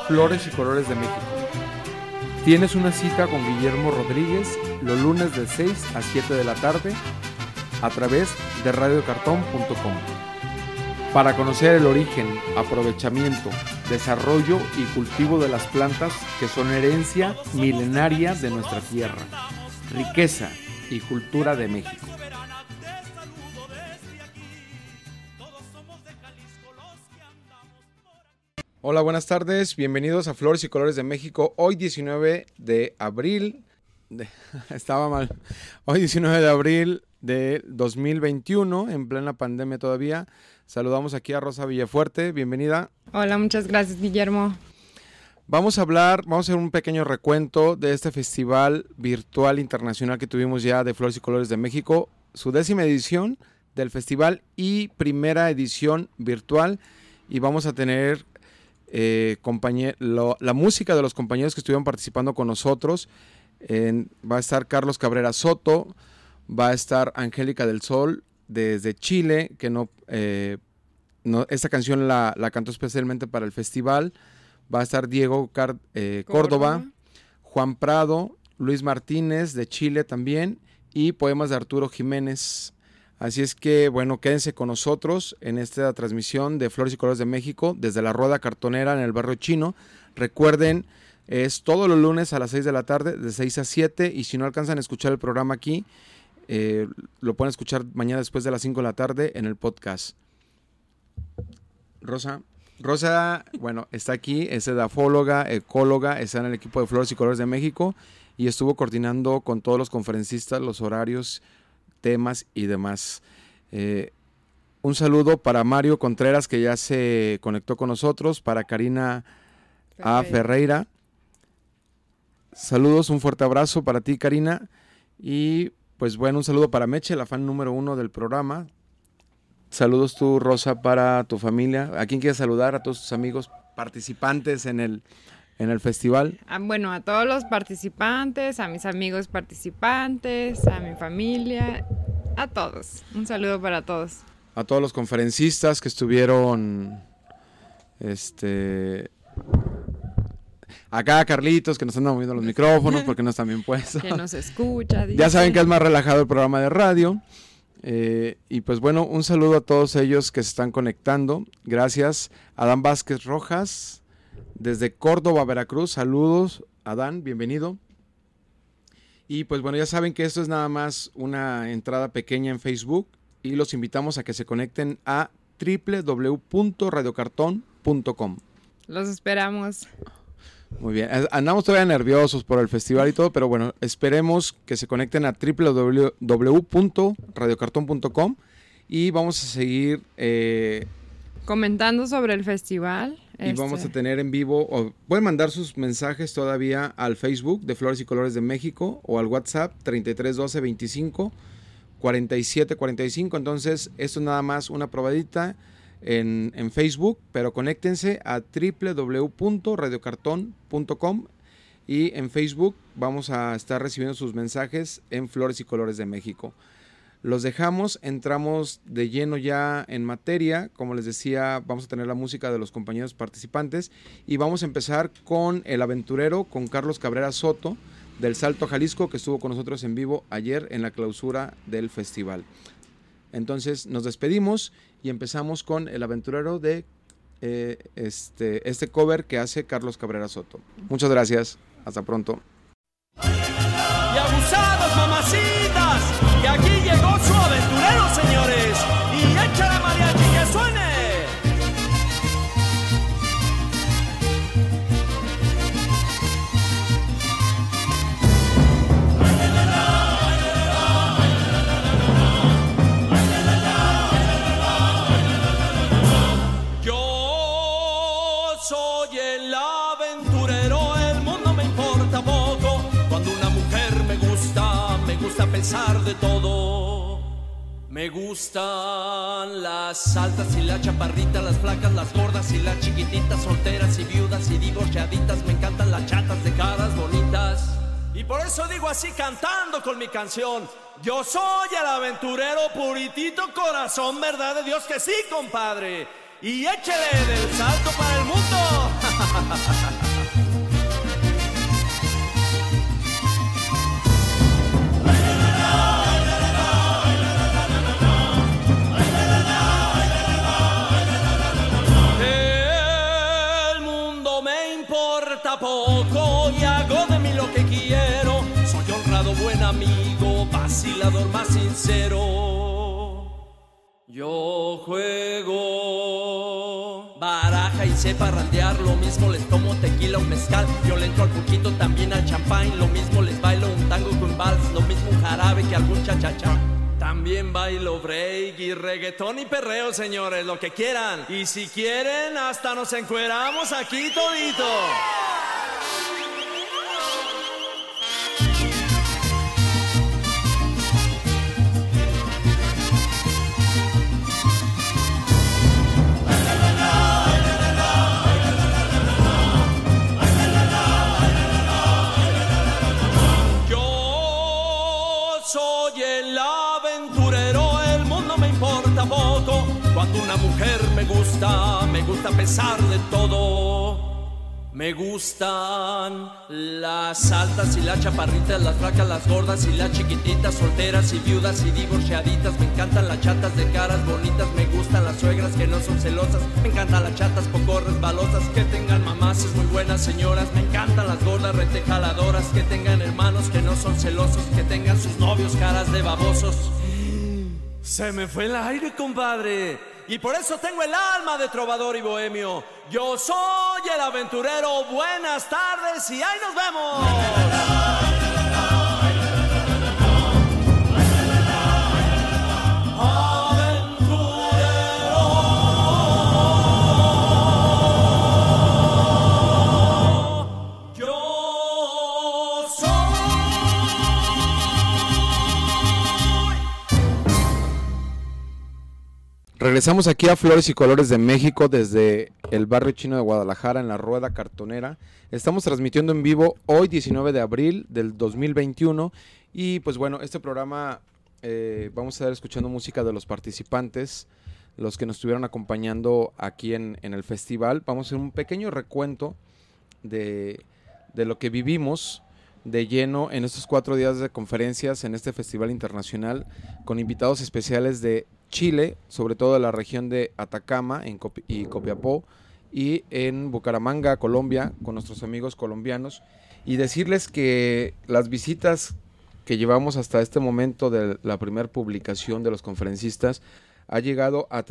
Flores y Colores de México. Tienes una cita con Guillermo Rodríguez los lunes de 6 a 7 de la tarde a través de radiocartón.com. Para conocer el origen, aprovechamiento, desarrollo y cultivo de las plantas que son herencia milenaria de nuestra tierra, riqueza y cultura de México. Hola, buenas tardes, bienvenidos a Flores y Colores de México. Hoy 19 de abril, hoy 19 de abril de 2021, en plena pandemia todavía. Saludamos aquí a Rosa Villafuerte, bienvenida. Hola, muchas gracias, Guillermo. Vamos a hacer un pequeño recuento de este festival virtual internacional que tuvimos ya de Flores y Colores de México, su 10ª edición del festival y primera edición virtual, y vamos a tener la música de los compañeros que estuvieron participando con nosotros. Va a estar Carlos Cabrera Soto, va a estar Angélica del Sol desde Chile, que esta canción la cantó especialmente para el festival. Va a estar Diego Córdoba, Juan Prado, Luis Martínez de Chile también, y poemas de Arturo Jiménez. Así es que, bueno, quédense con nosotros en esta transmisión de Flores y Colores de México desde la Rueda Cartonera en el Barrio Chino. Recuerden, es todos los lunes a las 6 de la tarde, de 6 a 7, y si no alcanzan a escuchar el programa aquí, lo pueden escuchar mañana después de las 5 de la tarde en el podcast. Rosa, bueno, está aquí, es edafóloga, ecóloga, está en el equipo de Flores y Colores de México y estuvo coordinando con todos los conferencistas los horarios, temas y demás. Un saludo para Mario Contreras, que ya se conectó con nosotros, para Karina A. Ferreira. Saludos, un fuerte abrazo para ti, Karina. Y pues bueno, un saludo para Meche, la fan número 1 del programa. Saludos tú, Rosa, para tu familia. ¿A quién quieres saludar? A todos tus amigos participantes en el festival. Bueno, a todos los participantes, a mis amigos participantes, a mi familia, a todos. Un saludo para todos. A todos los conferencistas que estuvieron, acá Carlitos, que nos andan moviendo los micrófonos porque no están bien puestos. Que nos escucha. Dice. Ya saben que es más relajado el programa de radio. Y pues bueno, un saludo a todos ellos que se están conectando. Gracias. Adán Vázquez Rojas, desde Córdoba, Veracruz. Saludos, Adán, bienvenido. Y pues bueno, ya saben que esto es nada más una entrada pequeña en Facebook y los invitamos a que se conecten a www.radiocartón.com. Los esperamos. Muy bien, andamos todavía nerviosos por el festival y todo, pero bueno, esperemos que se conecten a www.radiocartón.com y vamos a seguir comentando sobre el festival. Y vamos a tener en vivo, o pueden mandar sus mensajes todavía al Facebook de Flores y Colores de México o al WhatsApp 33 12 25 47 45. Entonces, esto es nada más una probadita en Facebook, pero conéctense a www.radiocartón.com y en Facebook vamos a estar recibiendo sus mensajes en Flores y Colores de México. Los dejamos, entramos de lleno ya en materia. Como les decía, vamos a tener la música de los compañeros participantes y vamos a empezar con El Aventurero, con Carlos Cabrera Soto del Salto, Jalisco, que estuvo con nosotros en vivo ayer en la clausura del festival. Entonces nos despedimos y empezamos con El Aventurero de este cover que hace Carlos Cabrera Soto. Muchas gracias, hasta pronto. Y abusados, mamacitas, que aquí llegó su aventurero, señores, y échale mariachi que suene. Yo soy el aventurero, el mundo me importa poco. Cuando una mujer me gusta a pesar de todo. Me gustan las altas y las chaparritas, las flacas, las gordas y las chiquititas, solteras y viudas y divorciaditas. Me encantan las chatas de caras bonitas. Y por eso digo así cantando con mi canción: yo soy el aventurero puritito corazón, verdad de Dios que sí, compadre. Y échele del salto para el mundo. importa poco y hago de mí lo que quiero. Soy honrado, buen amigo, vacilador más sincero. Yo juego baraja y sé parrandear, lo mismo les tomo tequila o mezcal. Yo le entro al poquito, también al champán, lo mismo les bailo un tango con vals, lo mismo un jarabe que algún cha-cha-cha. También bailo break y reggaetón y perreo, señores, lo que quieran. Y si quieren, hasta nos encueramos aquí todito. Cuando una mujer me gusta a pesar de todo. Me gustan las altas y las chaparritas, las flacas, las gordas y las chiquititas, solteras y viudas y divorciaditas. Me encantan las chatas de caras bonitas, me gustan las suegras que no son celosas. Me encantan las chatas poco resbalosas, que tengan mamases muy buenas señoras. Me encantan las gordas retejaladoras, que tengan hermanos que no son celosos, que tengan sus novios caras de babosos. Se me fue el aire, compadre, y por eso tengo el alma de trovador y bohemio. Yo soy el aventurero, buenas tardes y ahí nos vemos. Regresamos aquí a Flores y Colores de México desde el barrio chino de Guadalajara en la Rueda Cartonera. Estamos transmitiendo en vivo hoy 19 de abril del 2021 y pues bueno, este programa vamos a estar escuchando música de los participantes, los que nos estuvieron acompañando aquí en el festival. Vamos a hacer un pequeño recuento de lo que vivimos de lleno en estos 4 días de conferencias en este festival internacional con invitados especiales de Chile, sobre todo de la región de Atacama y Copiapó, y en Bucaramanga, Colombia, con nuestros amigos colombianos, y decirles que las visitas que llevamos hasta este momento de la primera publicación de los conferencistas ha llegado a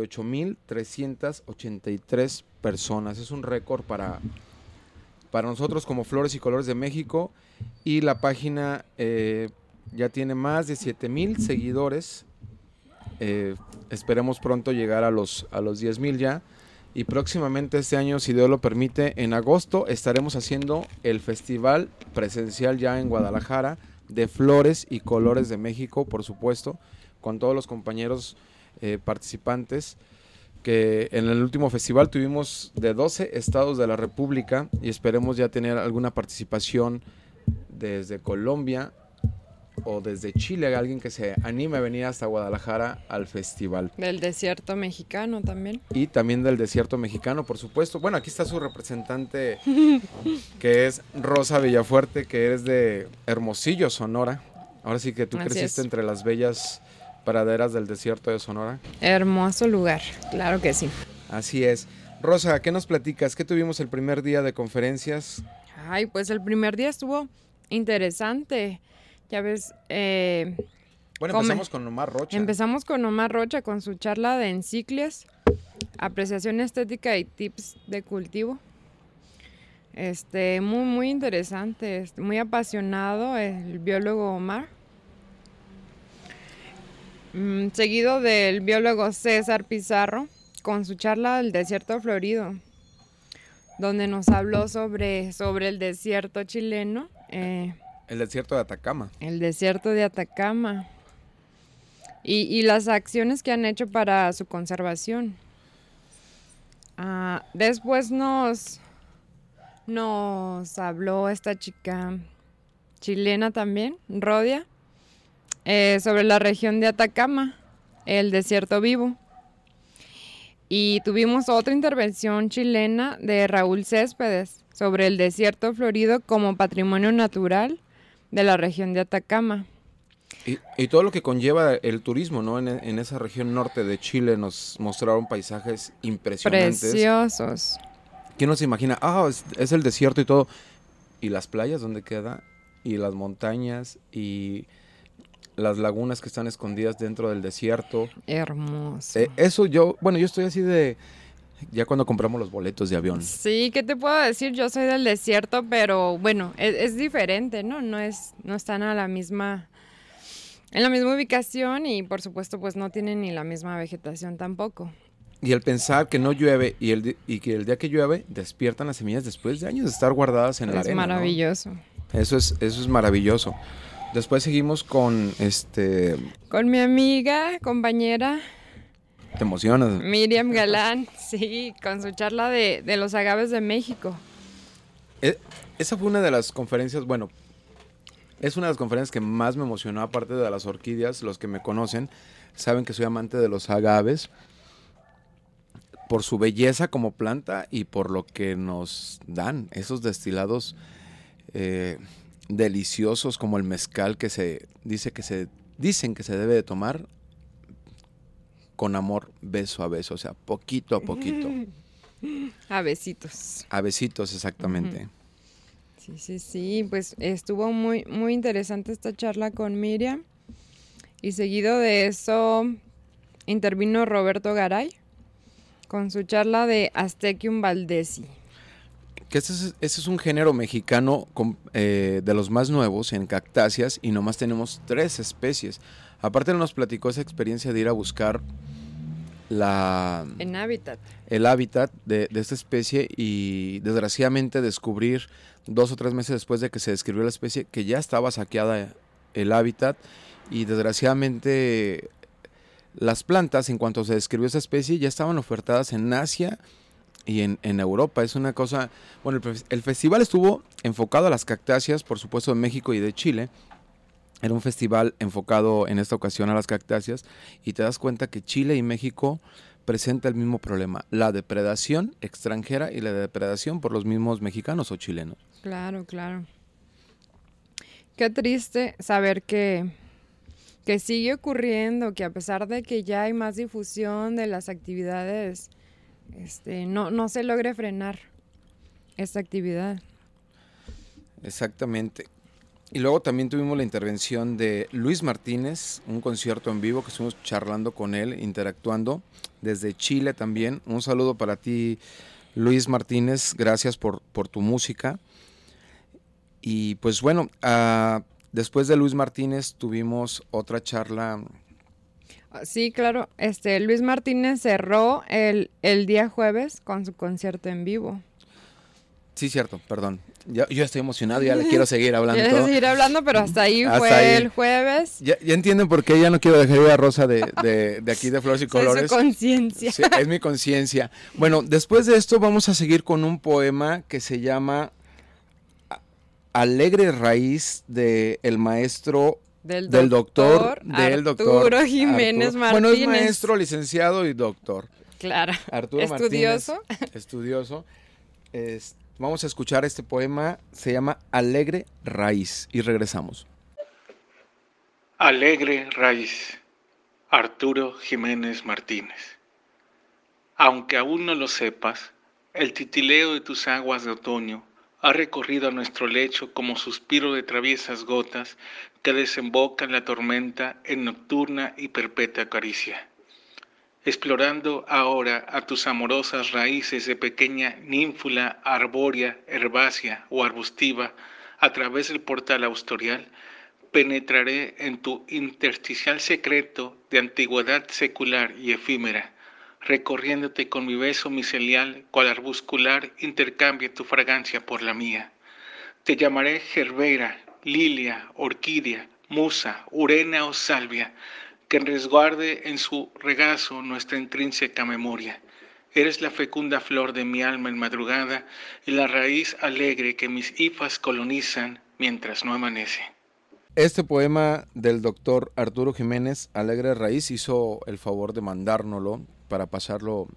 38,383 personas. Es un récord para nosotros como Flores y Colores de México, y la página ya tiene más de 7,000 seguidores. Esperemos pronto llegar a los 10,000 ya, y próximamente este año, si Dios lo permite, en agosto estaremos haciendo el festival presencial ya en Guadalajara de Flores y Colores de México, por supuesto, con todos los compañeros participantes, que en el último festival tuvimos de 12 estados de la República, y esperemos ya tener alguna participación desde Colombia o desde Chile, alguien que se anime a venir hasta Guadalajara al festival. Del desierto mexicano también. Y también del desierto mexicano, por supuesto. Bueno, aquí está su representante, que es Rosa Villafuerte, que eres de Hermosillo, Sonora. Ahora sí que tú Así creciste es. entre las bellas praderas del desierto de Sonora. Hermoso lugar, claro que sí. Así es. Rosa, ¿qué nos platicas? ¿Qué tuvimos el primer día de conferencias? Ay, pues el primer día estuvo interesante. Ya ves, Bueno, empezamos con Omar Rocha. Empezamos con Omar Rocha con su charla de enciclias, apreciación estética y tips de cultivo. Muy interesante, muy apasionado el biólogo Omar. Seguido del biólogo César Pizarro con su charla del desierto florido, donde nos habló sobre el desierto chileno. El desierto de Atacama. El desierto de Atacama. Y las acciones que han hecho para su conservación. Después nos habló esta chica chilena también, Rodia, sobre la región de Atacama, el desierto vivo. Y tuvimos otra intervención chilena de Raúl Céspedes sobre el desierto florido como patrimonio natural de la región de Atacama. Y todo lo que conlleva el turismo, ¿no? En esa región norte de Chile nos mostraron paisajes impresionantes. Preciosos. ¿Quién no se imagina? Es el desierto y todo. ¿Y las playas dónde queda? Y las montañas y las lagunas que están escondidas dentro del desierto. Hermoso. Eso yo estoy así de... Ya cuando compramos los boletos de avión. Sí, ¿qué te puedo decir? Yo soy del desierto, pero bueno, es diferente, ¿no? No están en la misma ubicación y por supuesto pues no tienen ni la misma vegetación tampoco. Y el pensar que no llueve y que el día que llueve despiertan las semillas después de años de estar guardadas en la arena. Es maravilloso. ¿No? Eso es maravilloso. Después seguimos con Con mi amiga, compañera. ¿Te emocionas? Miriam Galán, sí, con su charla de los agaves de México. Esa fue una de las conferencias, es una de las conferencias que más me emocionó, aparte de las orquídeas. Los que me conocen saben que soy amante de los agaves, por su belleza como planta y por lo que nos dan, esos destilados deliciosos como el mezcal que dicen que se debe de tomar con amor, beso a beso, o sea, poquito a poquito. A besitos. A besitos, exactamente. Sí, pues estuvo muy, muy interesante esta charla con Miriam. Y seguido de eso intervino Roberto Garay con su charla de Aztequium valdesi. Que ese es un género mexicano de los más nuevos en cactáceas y nomás tenemos 3 especies. Aparte nos platicó esa experiencia de ir a buscar el hábitat de esta especie y desgraciadamente descubrir 2 o 3 meses después de que se describió la especie que ya estaba saqueada el hábitat y desgraciadamente las plantas, en cuanto se describió esa especie, ya estaban ofertadas en Asia y en Europa. Es una cosa... Bueno, el festival estuvo enfocado a las cactáceas, por supuesto, de México y de Chile. Era un festival enfocado en esta ocasión a las cactáceas y te das cuenta que Chile y México presentan el mismo problema, la depredación extranjera y la depredación por los mismos mexicanos o chilenos. Claro. Qué triste saber que sigue ocurriendo, que a pesar de que ya hay más difusión de las actividades, no se logre frenar esta actividad. Exactamente. Y luego también tuvimos la intervención de Luis Martínez, un concierto en vivo que estuvimos charlando con él, interactuando desde Chile también. Un saludo para ti, Luis Martínez, gracias por tu música. Y pues bueno, después de Luis Martínez tuvimos otra charla. Sí, claro, Luis Martínez cerró el día jueves con su concierto en vivo. Sí, cierto, perdón. Yo estoy emocionado, ya le quiero seguir hablando. Quiero seguir hablando, pero hasta ahí fue el jueves. Ya entienden por qué ya no quiero dejar ir a Rosa de aquí de Flores y Colores. Es su conciencia. Sí, es mi conciencia. Bueno, después de esto vamos a seguir con un poema que se llama Alegre Raíz del maestro... Del doctor Arturo Jiménez Martínez. Bueno, es maestro, licenciado y doctor. Claro. Arturo Estudioso. Martínez, estudioso. Vamos a escuchar este poema, se llama Alegre Raíz y regresamos. Alegre Raíz, Arturo Jiménez Martínez. Aunque aún no lo sepas, el titileo de tus aguas de otoño ha recorrido a nuestro lecho como suspiro de traviesas gotas que desembocan la tormenta en nocturna y perpetua caricia. Explorando ahora a tus amorosas raíces de pequeña ninfula arbórea, herbácea o arbustiva, a través del portal austorial, penetraré en tu intersticial secreto de antigüedad secular y efímera, recorriéndote con mi beso micelial, cual arbuscular intercambie tu fragancia por la mía. Te llamaré gerbera, lilia, orquídea, musa, urena o salvia, que resguarde en su regazo nuestra intrínseca memoria. Eres la fecunda flor de mi alma en madrugada y la raíz alegre que mis hifas colonizan mientras no amanece. Este poema del doctor Arturo Jiménez, Alegre Raíz, hizo el favor de mandárnoslo para pasarlo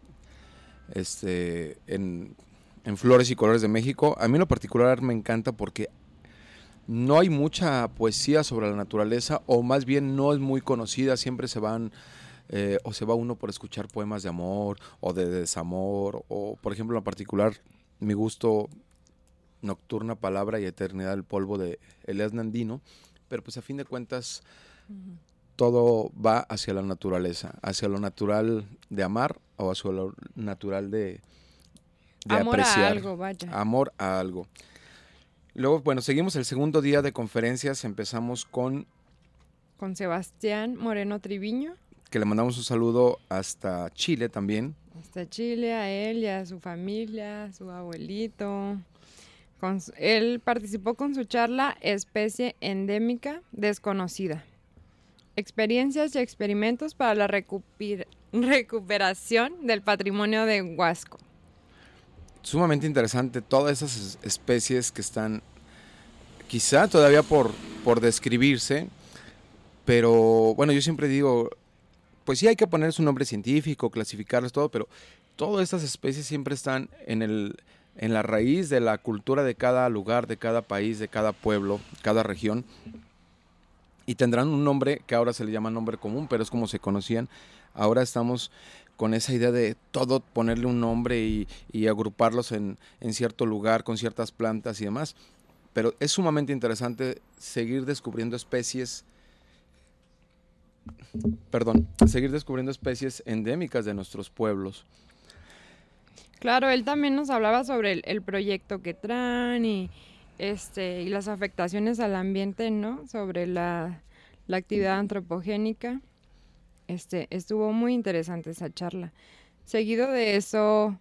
en Flores y Colores de México. A mí en lo particular me encanta porque no hay mucha poesía sobre la naturaleza, o más bien no es muy conocida. Siempre se van o se va uno por escuchar poemas de amor o de desamor, o por ejemplo en lo particular Mi gusto, Nocturna Palabra y Eternidad del Polvo de Elías Nandino, pero pues a fin de cuentas todo va hacia la naturaleza, hacia lo natural de amar o hacia lo natural de Amor apreciar. a algo, vaya. Amor a algo. Luego, bueno, seguimos el segundo día de conferencias, empezamos con Con Sebastián Moreno Triviño. que le mandamos un saludo hasta Chile también. Hasta Chile, a él y a su familia, a su abuelito. Él participó con su charla Especie Endémica Desconocida. Experiencias y experimentos para la recuperación del patrimonio de Huasco. Sumamente interesante, todas esas especies que están quizá todavía por describirse, pero bueno, yo siempre digo, pues sí hay que poner su nombre científico, clasificarlas, todo, pero todas estas especies siempre están en la raíz de la cultura de cada lugar, de cada país, de cada pueblo, cada región, y tendrán un nombre que ahora se le llama nombre común, pero es como se conocían. Ahora estamos con esa idea de todo ponerle un nombre y agruparlos en cierto lugar, con ciertas plantas y demás, pero es sumamente interesante seguir descubriendo especies endémicas de nuestros pueblos. Claro, él también nos hablaba sobre el proyecto que traen y las afectaciones al ambiente, ¿no? Sobre la actividad antropogénica. Estuvo muy interesante esa charla. Seguido de eso,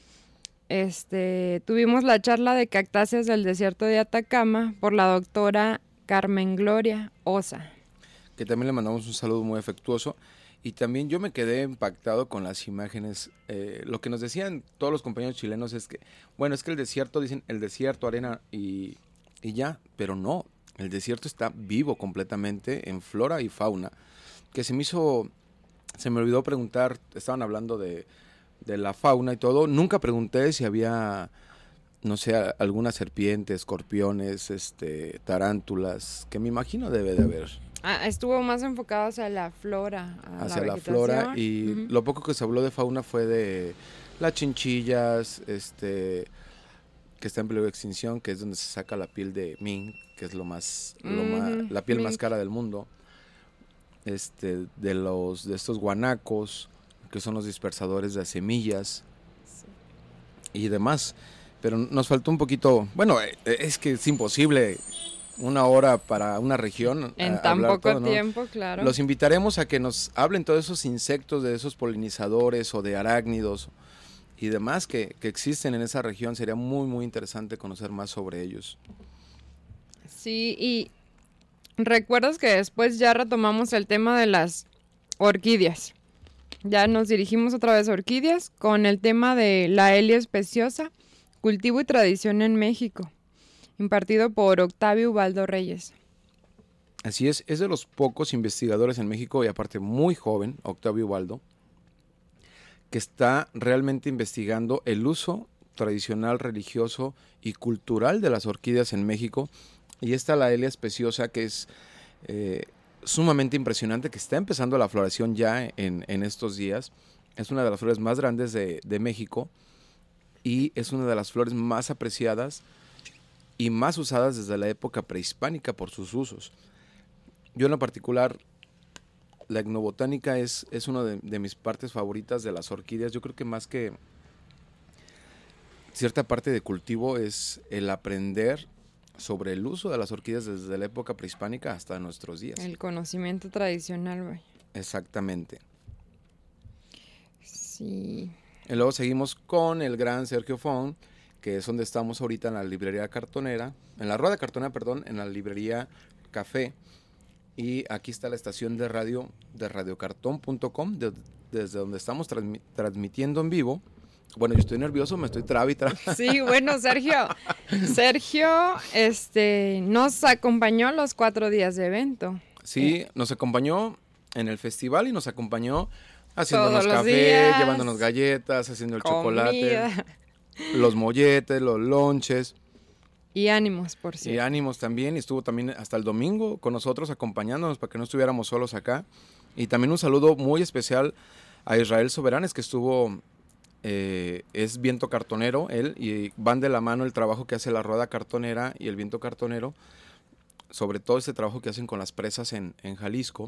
tuvimos la charla de cactáceas del desierto de Atacama por la doctora Carmen Gloria Osa. Que también le mandamos un saludo muy afectuoso. Y también yo me quedé impactado con las imágenes. Lo que nos decían todos los compañeros chilenos es que, bueno, es que el desierto, dicen, el desierto, arena y ya, pero no, el desierto está vivo completamente en flora y fauna. Que se me olvidó preguntar, estaban hablando de la fauna y todo, nunca pregunté si había, no sé, alguna serpiente, escorpiones, tarántulas, que me imagino debe de haber. Estuvo más enfocado hacia la flora. Hacia la flora, y lo poco que se habló de fauna fue de las chinchillas, que está en peligro de extinción, que es donde se saca la piel de mink, que es la piel más cara del mundo, de estos guanacos, que son los dispersadores de semillas y demás. Pero nos faltó un poquito, bueno, es que es imposible 1 hora para una región. En tan poco tiempo, ¿no? Claro. Los invitaremos a que nos hablen todos esos insectos, de esos polinizadores o de arácnidos y demás que existen en esa región. Sería muy, muy interesante conocer más sobre ellos. Sí, y recuerdas que después ya retomamos el tema de las orquídeas. Ya nos dirigimos otra vez a orquídeas con el tema de la Helio especiosa, cultivo y tradición en México, impartido por Octavio Ubaldo Reyes. Así es de los pocos investigadores en México, y aparte muy joven, Octavio Ubaldo, que está realmente investigando el uso tradicional, religioso y cultural de las orquídeas en México. Y esta la Helio especiosa, que es sumamente impresionante, que está empezando la floración ya en estos días. Es una de las flores más grandes de México y es una de las flores más apreciadas y más usadas desde la época prehispánica por sus usos. Yo en lo particular, la etnobotánica es una de mis partes favoritas de las orquídeas. Yo creo que más que cierta parte de cultivo es el aprender sobre el uso de las orquídeas desde la época prehispánica hasta nuestros días. El conocimiento tradicional, güey. Exactamente. Sí. Y luego seguimos con el gran Sergio Fon, que es donde estamos ahorita en la librería cartonera, en la rueda cartonera, perdón, en la librería Café. Y aquí está la estación de radio de radiocartón.com, desde donde estamos transmitiendo en vivo. Bueno, yo estoy nervioso, me estoy traba y traba. Sí, bueno, Sergio nos acompañó los 4 días de evento. Sí, nos acompañó en el festival y nos acompañó haciéndonos todos los café, días, llevándonos galletas, haciendo el comida, chocolate, los molletes, los lonches. Y ánimos, por cierto. Y ánimos también, y estuvo también hasta el domingo con nosotros acompañándonos para que no estuviéramos solos acá. Y también un saludo muy especial a Israel Soberanes, que estuvo es viento cartonero, él, y van de la mano el trabajo que hace la rueda cartonera y el viento cartonero, sobre todo este trabajo que hacen con las presas en Jalisco,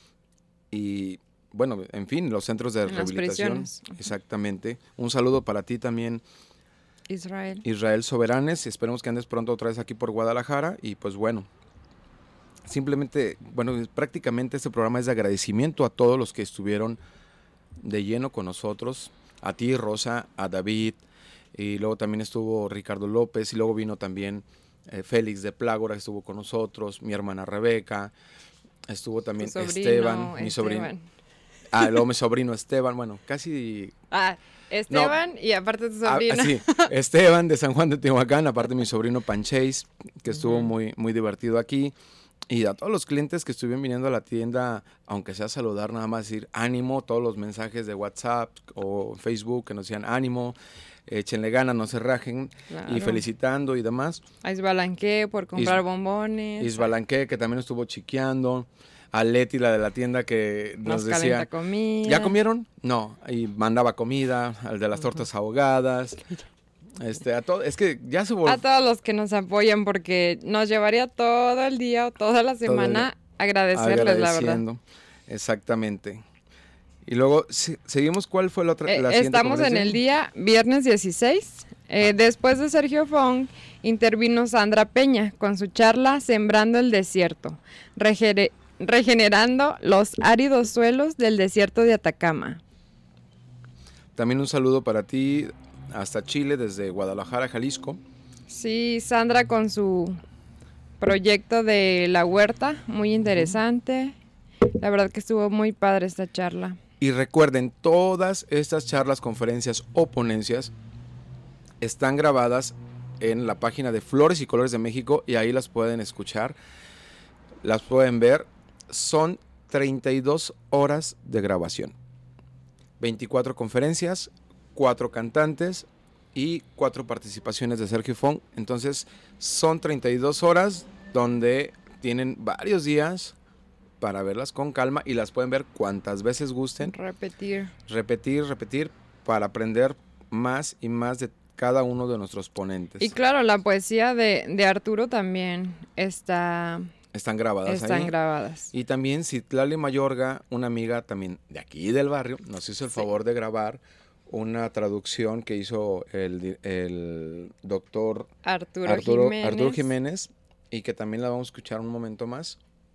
y bueno, en fin, los centros de rehabilitación. Exactamente. Un saludo para ti también, Israel Soberanes, esperemos que andes pronto otra vez aquí por Guadalajara, y pues bueno, simplemente, bueno, prácticamente este programa es de agradecimiento a todos los que estuvieron de lleno con nosotros, a ti, Rosa, a David, y luego también estuvo Ricardo López, y luego vino también Félix de Plágora, que estuvo con nosotros, mi hermana Rebeca, estuvo también Esteban, mi sobrino. Luego mi sobrino Esteban, bueno, casi... Esteban, no, y aparte tu sobrino. Sí, Esteban de San Juan de Tehuacán, aparte mi sobrino Panchase, que estuvo muy, muy divertido aquí. Y a todos los clientes que estuvieron viniendo a la tienda, aunque sea saludar, nada más decir ánimo, todos los mensajes de WhatsApp o Facebook que nos decían ánimo, échenle ganas, no se rajen, claro, y felicitando y demás. A Isbalanque por comprar bombones. Isbalanque, que también estuvo chiqueando. A Leti, la de la tienda, que nos decía, comida. ¿Ya comieron? No, y mandaba comida, al de las tortas ahogadas. A todo, es que ya se volvió. A todos los que nos apoyan, porque nos llevaría todo el día o toda la semana agradecerles, la verdad. Exactamente. Y luego, seguimos, ¿cuál fue la siguiente Estamos en el día viernes 16. Después de Sergio Fong, intervino Sandra Peña con su charla Sembrando el Desierto, regenerando los áridos suelos del desierto de Atacama. También un saludo para ti hasta Chile, desde Guadalajara, Jalisco. Sí, Sandra con su proyecto de la huerta, muy interesante. La verdad que estuvo muy padre esta charla. Y recuerden, todas estas charlas, conferencias o ponencias están grabadas en la página de Flores y Colores de México, y ahí las pueden escuchar, las pueden ver. Son 32 horas de grabación, 24 conferencias, 4 cantantes y 4 participaciones de Sergio Fong. Entonces son 32 horas donde tienen varios días para verlas con calma, y las pueden ver cuantas veces gusten. Repetir, para aprender más y más de cada uno de nuestros ponentes. Y claro, la poesía de Arturo también están grabadas ahí. Y también Citlali Mayorga, una amiga también de aquí del barrio, nos hizo el favor de grabar una traducción que hizo el doctor Arturo Jiménez, y que también la vamos a escuchar un momento más.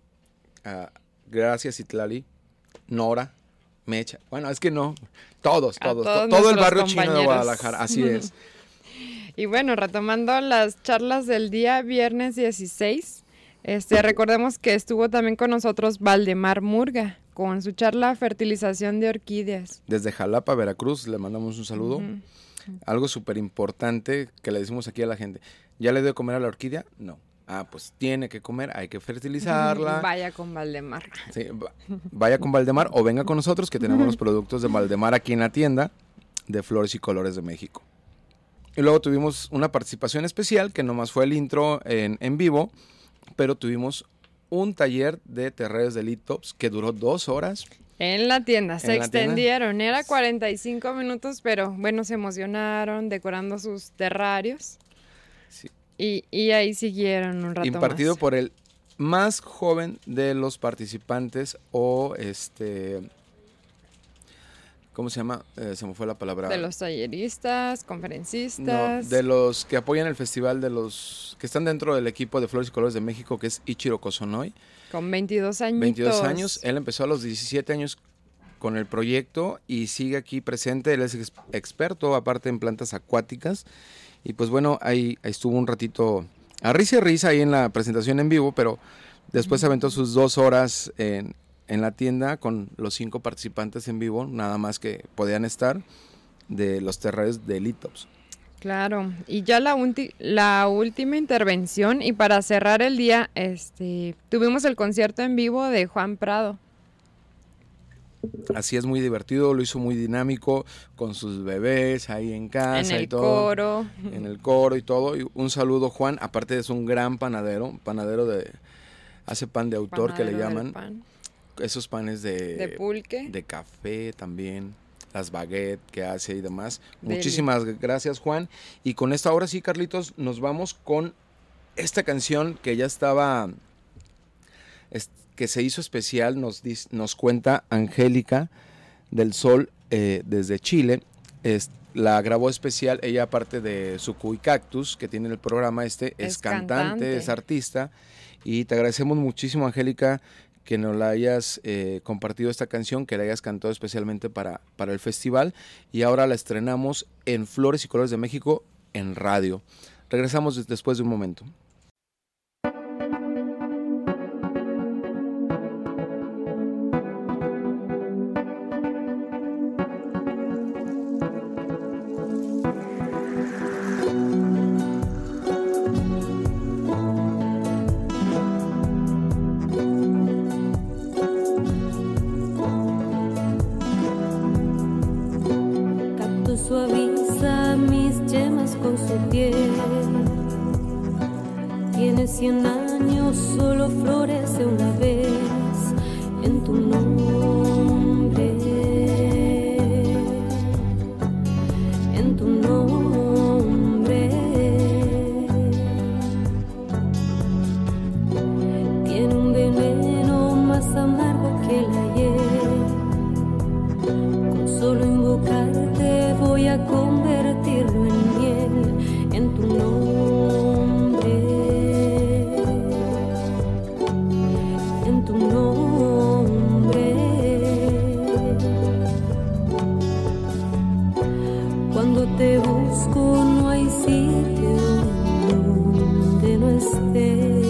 Gracias, Citlali, Nora, Mecha. Bueno, es que no, todo el barrio chino de Guadalajara, así es. Y bueno, retomando las charlas del día viernes 16, recordemos que estuvo también con nosotros Valdemar Murga con su charla Fertilización de Orquídeas. Desde Jalapa, Veracruz, le mandamos un saludo. Algo súper importante que le decimos aquí a la gente: ¿ya le dio de comer a la orquídea? No. Pues tiene que comer, hay que fertilizarla. Vaya con Valdemar. Sí, vaya con Valdemar o venga con nosotros, que tenemos los productos de Valdemar aquí en la tienda de Flores y Colores de México. Y luego tuvimos una participación especial, que nomás fue el intro en vivo, pero tuvimos un taller de terrarios de Litops que duró 2 horas. En la tienda, se extendieron, era 45 minutos, pero bueno, se emocionaron decorando sus terrarios. Sí. Y ahí siguieron un rato impartido más. Por el más joven de los participantes, o ¿cómo se llama? Se me fue la palabra. De los talleristas, conferencistas. No, de los que apoyan el festival, de los que están dentro del equipo de Flores y Colores de México, que es Ichiro Kosonoy. Con 22 añitos. 22 años. Él empezó a los 17 años con el proyecto y sigue aquí presente. Él es experto, aparte, en plantas acuáticas. Y pues bueno, ahí estuvo un ratito a risa ahí en la presentación en vivo, pero después se aventó sus 2 horas en la tienda con los 5 participantes en vivo, nada más que podían estar, de los terrarios de Litops. Claro, y ya la última intervención, y para cerrar el día, tuvimos el concierto en vivo de Juan Prado. Así es, muy divertido, lo hizo muy dinámico, con sus bebés ahí en casa y todo. En el coro y todo. Y un saludo, Juan, aparte es un gran panadero hace pan de autor, que le llaman. Esos panes de pulque, de café también. las baguettes que hace y demás. Deli. Muchísimas gracias, Juan. Y con esta, ahora sí, Carlitos, nos vamos con esta canción que ya estaba, que se hizo especial, nos cuenta Angélica del Sol desde Chile. La grabó especial, ella aparte de Sucuy Cactus, que tiene el programa es cantante, es artista. Y te agradecemos muchísimo, Angélica, que nos la hayas compartido esta canción, que la hayas cantado especialmente para el festival, y ahora la estrenamos en Flores y Colores de México en radio. Regresamos después de un momento. Suaviza mis yemas con su piel. Tiene 100 años, solo florece una vez en tu nombre. En tu nombre. Tiene un veneno más amargo que el ayer. Con solo invocarte voy a convertirlo en miel, en tu nombre, en tu nombre. Cuando te busco no hay sitio donde no estés.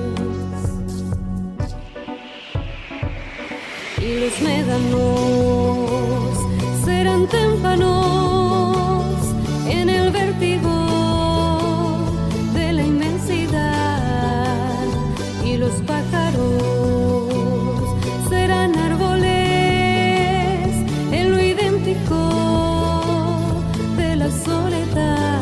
Y los médanos serán témpanos en el vértigo de la inmensidad, y los pájaros serán árboles en lo idéntico de la soledad.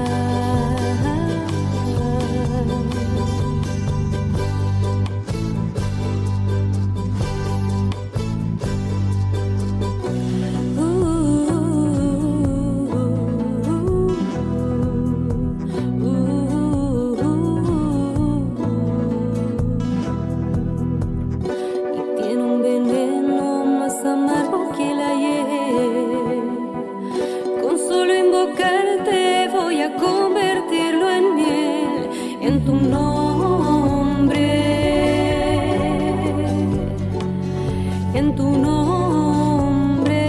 Convertirlo en miel, en tu nombre, en tu nombre.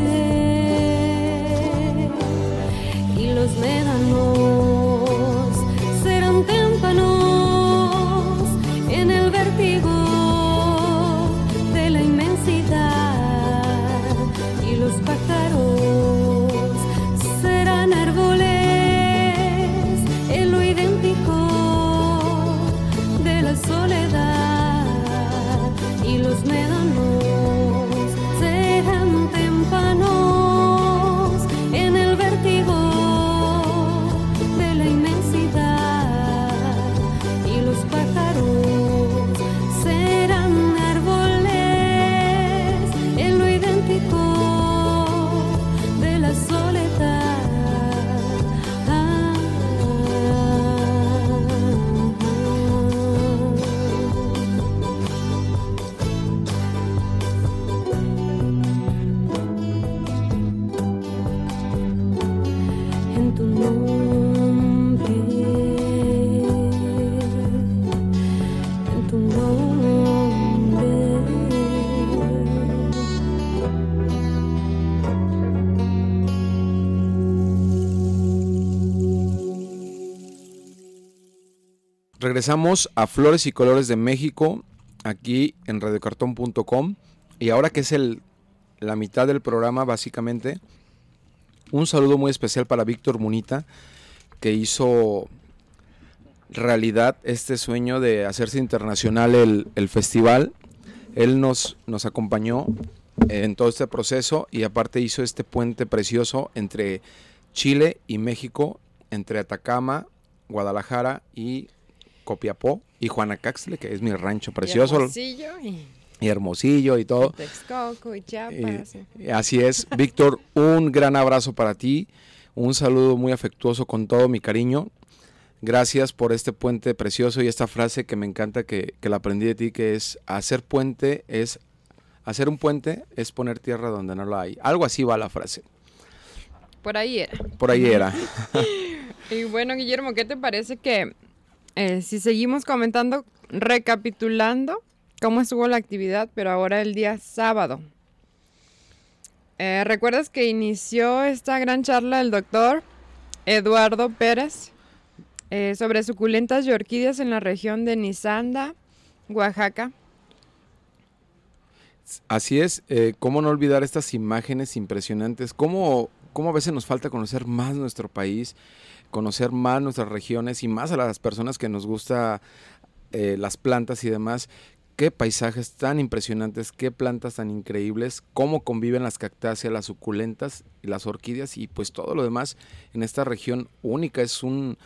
Y los médanos serán témpanos en el vértigo de la inmensidad, y los pájaros serán árboles de la soledad, y los médanos serán témpanos en el vértigo de la inmensidad, y los pájaros serán árboles en lo idéntico de la soledad. Regresamos a Flores y Colores de México, aquí en radiocartón.com, y ahora que es la mitad del programa, básicamente, un saludo muy especial para Víctor Munita, que hizo realidad este sueño de hacerse internacional el festival. Él nos acompañó en todo este proceso, y aparte hizo este puente precioso entre Chile y México, entre Atacama, Guadalajara y Copiapó y Juanacaxtle, que es mi rancho precioso. y Hermosillo y todo. Texcoco y Chiapas. Así es. Víctor, un gran abrazo para ti, un saludo muy afectuoso con todo mi cariño. Gracias por este puente precioso y esta frase que me encanta que la aprendí de ti, que es hacer un puente es poner tierra donde no la hay. Algo así va la frase. Por ahí era. Por ahí era. Y bueno, Guillermo, ¿qué te parece que si seguimos comentando, recapitulando cómo estuvo la actividad, pero ahora el día sábado? ¿Recuerdas que inició esta gran charla el doctor Eduardo Pérez sobre suculentas y orquídeas en la región de Nisanda, Oaxaca? Así es, cómo no olvidar estas imágenes impresionantes, cómo a veces nos falta conocer más nuestro país, conocer más nuestras regiones y más a las personas que nos gusta las plantas y demás. Qué paisajes tan impresionantes, qué plantas tan increíbles, cómo conviven las cactáceas, las suculentas y las orquídeas y pues todo lo demás en esta región única. Es un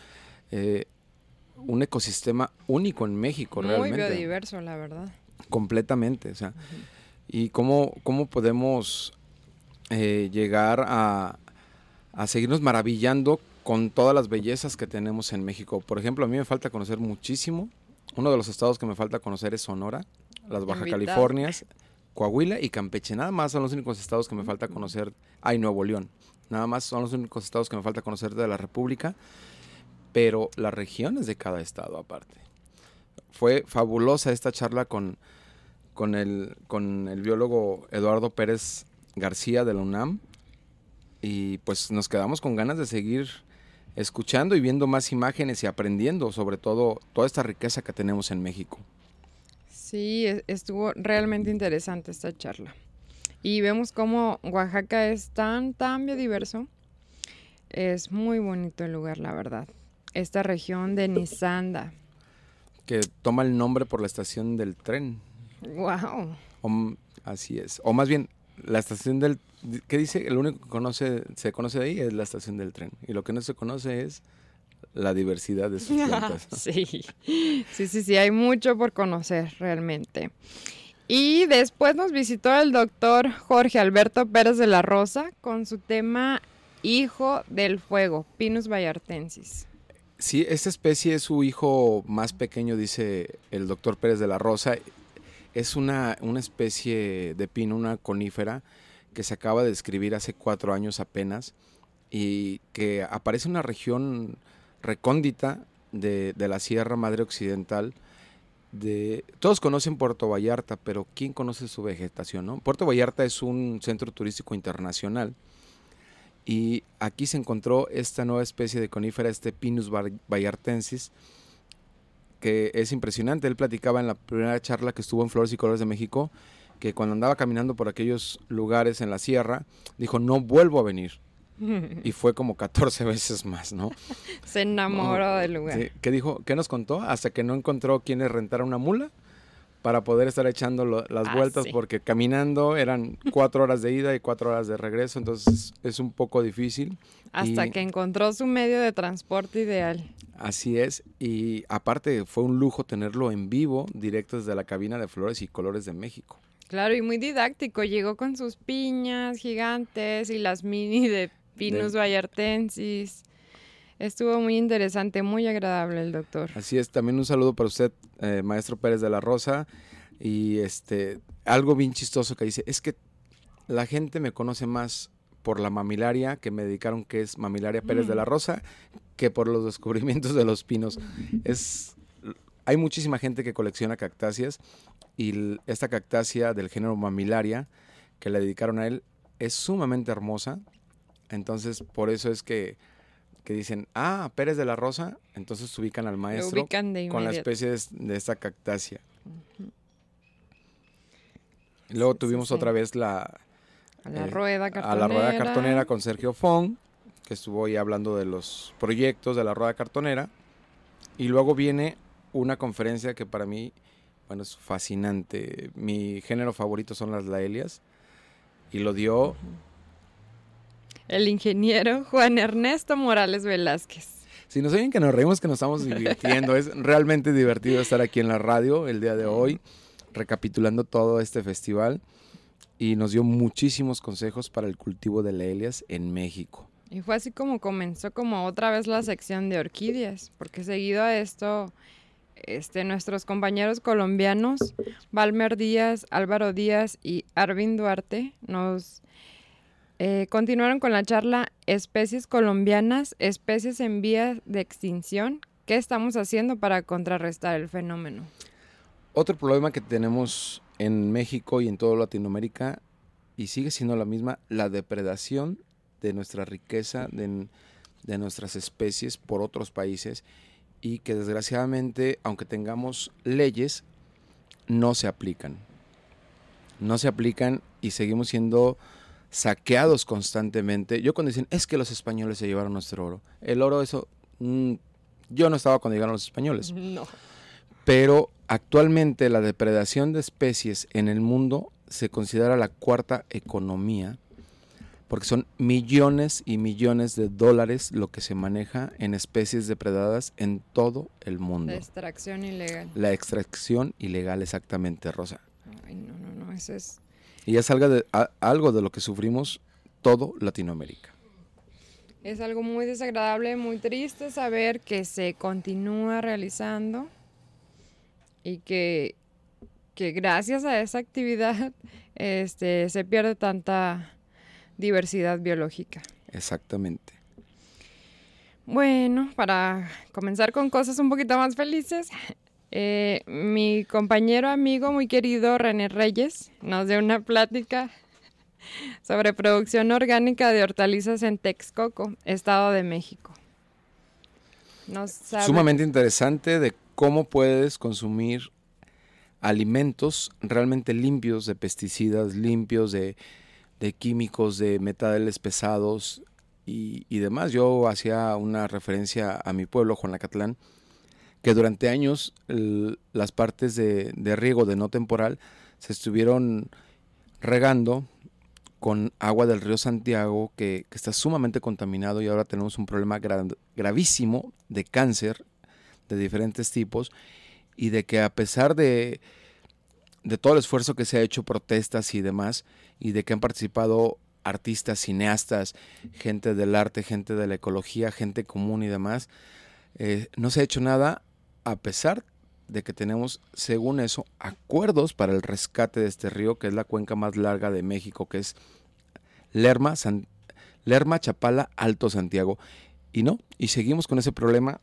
ecosistema único en México, realmente. Muy biodiverso, la verdad. Completamente, o sea, y cómo podemos llegar a seguirnos maravillando con todas las bellezas que tenemos en México. Por ejemplo, a mí me falta conocer muchísimo. Uno de los estados que me falta conocer es Sonora, las Baja Californias, Coahuila y Campeche. Nada más son los únicos estados que me falta conocer. Nuevo León. Nada más son los únicos estados que me falta conocer de la República. Pero las regiones de cada estado aparte. Fue fabulosa esta charla con el biólogo Eduardo Pérez García de la UNAM. Y pues nos quedamos con ganas de seguir escuchando y viendo más imágenes y aprendiendo sobre todo toda esta riqueza que tenemos en México. Sí, estuvo realmente interesante esta charla. Y vemos cómo Oaxaca es tan biodiverso. Es muy bonito el lugar, la verdad. Esta región de Nisanda. Que toma el nombre por la estación del tren. ¡Wow! Así es. O más bien, la estación del... ¿Qué dice? Lo único que se conoce de ahí es la estación del tren. Y lo que no se conoce es la diversidad de sus plantas. Sí, hay mucho por conocer realmente. Y después nos visitó el doctor Jorge Alberto Pérez de la Rosa con su tema Hijo del Fuego, Pinus vallartensis. Sí, esta especie es su hijo más pequeño, dice el doctor Pérez de la Rosa. Es una especie de pino, una conífera, que se acaba de describir hace 4 años apenas y que aparece en una región recóndita de la Sierra Madre Occidental. Todos conocen Puerto Vallarta, pero ¿quién conoce su vegetación, no? Puerto Vallarta es un centro turístico internacional y aquí se encontró esta nueva especie de conífera, este Pinus vallartensis, que es impresionante. Él platicaba en la primera charla que estuvo en Flores y Colores de México, que cuando andaba caminando por aquellos lugares en la sierra, dijo, no vuelvo a venir. Y fue como 14 veces más, ¿no? Se enamoró del lugar. Sí. ¿Qué dijo? ¿Qué nos contó? Hasta que no encontró quién le rentara una mula para poder estar echando las vueltas, sí. Porque caminando eran 4 horas de ida y 4 horas de regreso, entonces es un poco difícil. Hasta que encontró su medio de transporte ideal. Así es, y aparte fue un lujo tenerlo en vivo, directo desde la cabina de Flores y Colores de México. Claro, y muy didáctico, llegó con sus piñas gigantes y las mini de Pinus vallartensis. Estuvo muy interesante, muy agradable el doctor. Así es, también un saludo para usted, maestro Pérez de la Rosa. Y algo bien chistoso que dice, es que la gente me conoce más por la mamilaria que me dedicaron, que es Mamilaria Pérez de la Rosa, que por los descubrimientos de los pinos. Hay muchísima gente que colecciona cactáceas y esta cactácea del género Mamilaria que le dedicaron a él es sumamente hermosa. Entonces, por eso es que dicen, Pérez de la Rosa, entonces ubican al maestro con la especie de esta cactácea. Uh-huh. Y luego tuvimos otra vez a la rueda cartonera con Sergio Fong, que estuvo ahí hablando de los proyectos de la rueda cartonera. Y luego viene una conferencia que para mí, bueno, es fascinante. Mi género favorito son las laelias. Y lo dio el ingeniero Juan Ernesto Morales Velázquez. Si nos oyen que nos reímos, que nos estamos divirtiendo. Es realmente divertido estar aquí en la radio el día de hoy. recapitulando todo este festival y nos dio muchísimos consejos para el cultivo de lelias en México. Y fue así como comenzó como otra vez la sección de orquídeas, porque seguido a esto, nuestros compañeros colombianos, Valmer Díaz, Álvaro Díaz y Arvin Duarte, nos continuaron con la charla Especies colombianas, especies en vías de extinción. ¿Qué estamos haciendo para contrarrestar el fenómeno? Otro problema que tenemos en México y en toda Latinoamérica, y sigue siendo la misma, la depredación de nuestra riqueza, de nuestras especies por otros países, y que desgraciadamente, aunque tengamos leyes, no se aplican. No se aplican y seguimos siendo saqueados constantemente. Yo cuando dicen, es que los españoles se llevaron nuestro oro. El oro, eso, yo no estaba cuando llegaron los españoles. No. Pero actualmente la depredación de especies en el mundo se considera la cuarta economía, porque son millones y millones de dólares lo que se maneja en especies depredadas en todo el mundo. La extracción ilegal. La extracción ilegal, exactamente, Rosa. Ay, no, eso es... Y es algo de lo que sufrimos todo Latinoamérica. Es algo muy desagradable, muy triste saber que se continúa realizando y que gracias a esa actividad se pierde tanta diversidad biológica. Exactamente. Bueno, para comenzar con cosas un poquito más felices, mi compañero amigo muy querido René Reyes nos dio una plática sobre producción orgánica de hortalizas en Texcoco, Estado de México. Sumamente interesante de cómo puedes consumir alimentos realmente limpios de pesticidas, limpios de químicos, de metales pesados y demás. Yo hacía una referencia a mi pueblo, Juanacatlán, que durante años las partes de riego de no temporal se estuvieron regando con agua del río Santiago, que está sumamente contaminado, y ahora tenemos un problema gravísimo de cáncer de diferentes tipos, y de que a pesar de todo el esfuerzo que se ha hecho, protestas y demás, y de que han participado artistas, cineastas, gente del arte, gente de la ecología, gente común y demás, no se ha hecho nada, a pesar de que tenemos, según eso, acuerdos para el rescate de este río, que es la cuenca más larga de México, que es Lerma, Chapala, Alto Santiago. Y seguimos con ese problema.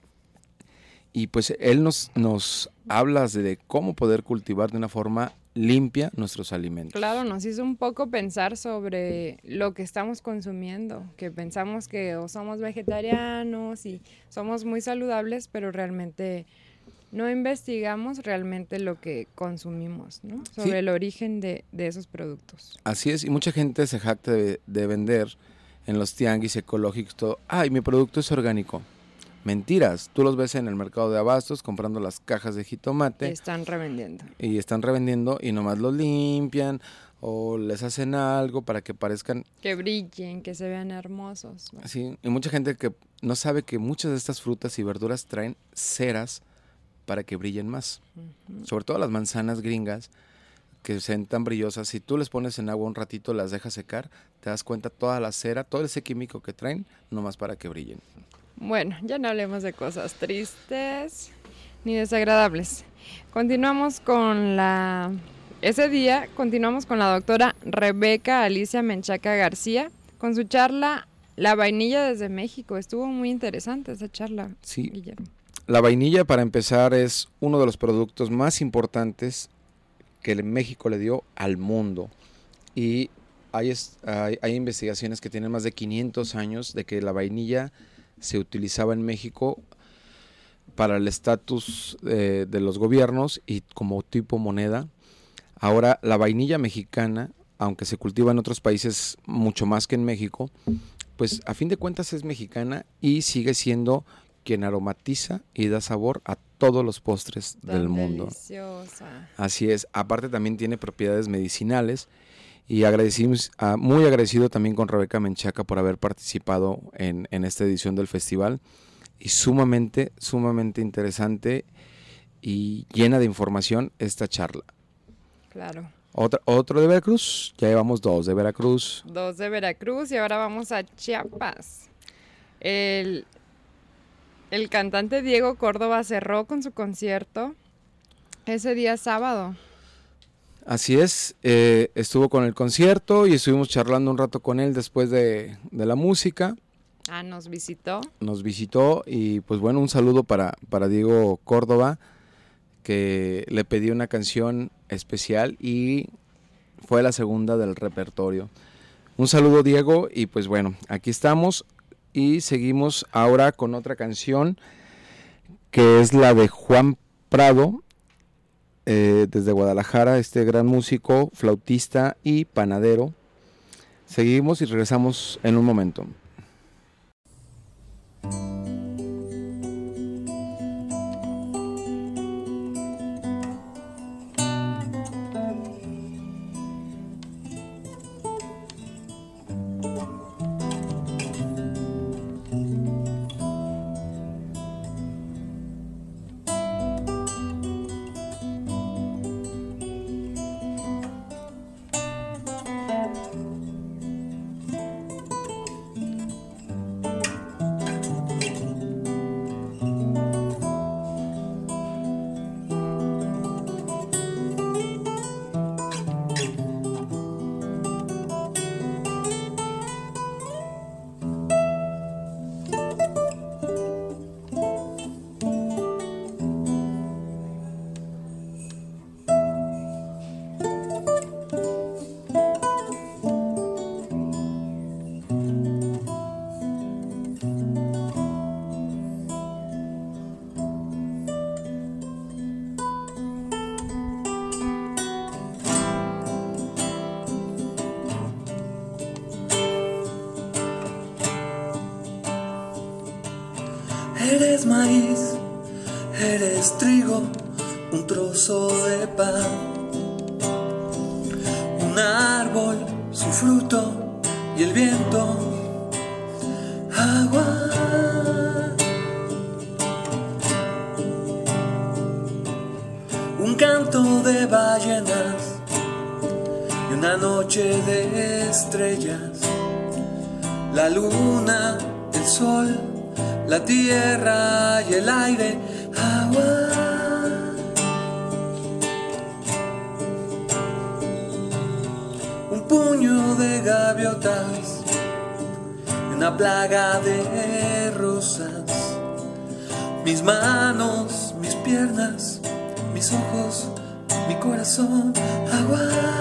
Y pues él nos habla de cómo poder cultivar de una forma limpia nuestros alimentos. Claro, nos hizo un poco pensar sobre lo que estamos consumiendo, que pensamos que o somos vegetarianos y somos muy saludables, pero realmente no investigamos realmente lo que consumimos, ¿no? Sobre Sí. el origen de esos productos. Así es, y mucha gente se jacta de vender en los tianguis ecológicos todo. ¡Ay, mi producto es orgánico! Mentiras, tú los ves en el mercado de abastos comprando las cajas de jitomate. Están revendiendo. Y están revendiendo y nomás los limpian o les hacen algo para que parezcan Que brillen, que se vean hermosos, ¿no? así. Y mucha gente que no sabe que muchas de estas frutas y verduras traen ceras para que brillen más. Sobre todo las manzanas gringas, que se ven tan brillosas. Si tú les pones en agua un ratito, las dejas secar, te das cuenta toda la cera, todo ese químico que traen, nomás para que brillen. Bueno, ya no hablemos de cosas tristes ni desagradables. Continuamos con la doctora Rebeca Alicia Menchaca García con su charla La vainilla desde México. Estuvo muy interesante esa charla, Sí. Guillermo. La vainilla, para empezar, es uno de los productos más importantes que México le dio al mundo. Y hay investigaciones que tienen más de 500 años de que la vainilla se utilizaba en México para el estatus de los gobiernos y como tipo moneda. Ahora, la vainilla mexicana, aunque se cultiva en otros países mucho más que en México, pues a fin de cuentas es mexicana y sigue siendo quien aromatiza y da sabor a todos los postres del mundo. Deliciosa. Así es, aparte también tiene propiedades medicinales. Y muy agradecido también con Rebeca Menchaca por haber participado en esta edición del festival. Y sumamente interesante y llena de información esta charla. Claro. Otro de Veracruz, ya llevamos 2 de Veracruz. 2 de Veracruz y ahora vamos a Chiapas. El cantante Diego Córdoba cerró con su concierto ese día sábado. Así es, estuvo con el concierto y estuvimos charlando un rato con él después de la música. Nos visitó. Nos visitó y pues bueno, un saludo para Diego Córdoba, que le pedí una canción especial y fue la segunda del repertorio. Un saludo, Diego, y pues bueno, aquí estamos y seguimos ahora con otra canción que es la de Juan Prado, desde Guadalajara, este gran músico, flautista y panadero. Seguimos y regresamos en un momento. Eres maíz, eres trigo, un trozo de pan, un árbol, su fruto y el viento, agua. Un canto de ballenas y una noche de estrellas, la luna, el sol, la tierra y el aire, agua. Un puño de gaviotas, una plaga de rosas, mis manos, mis piernas, mis ojos, mi corazón, agua.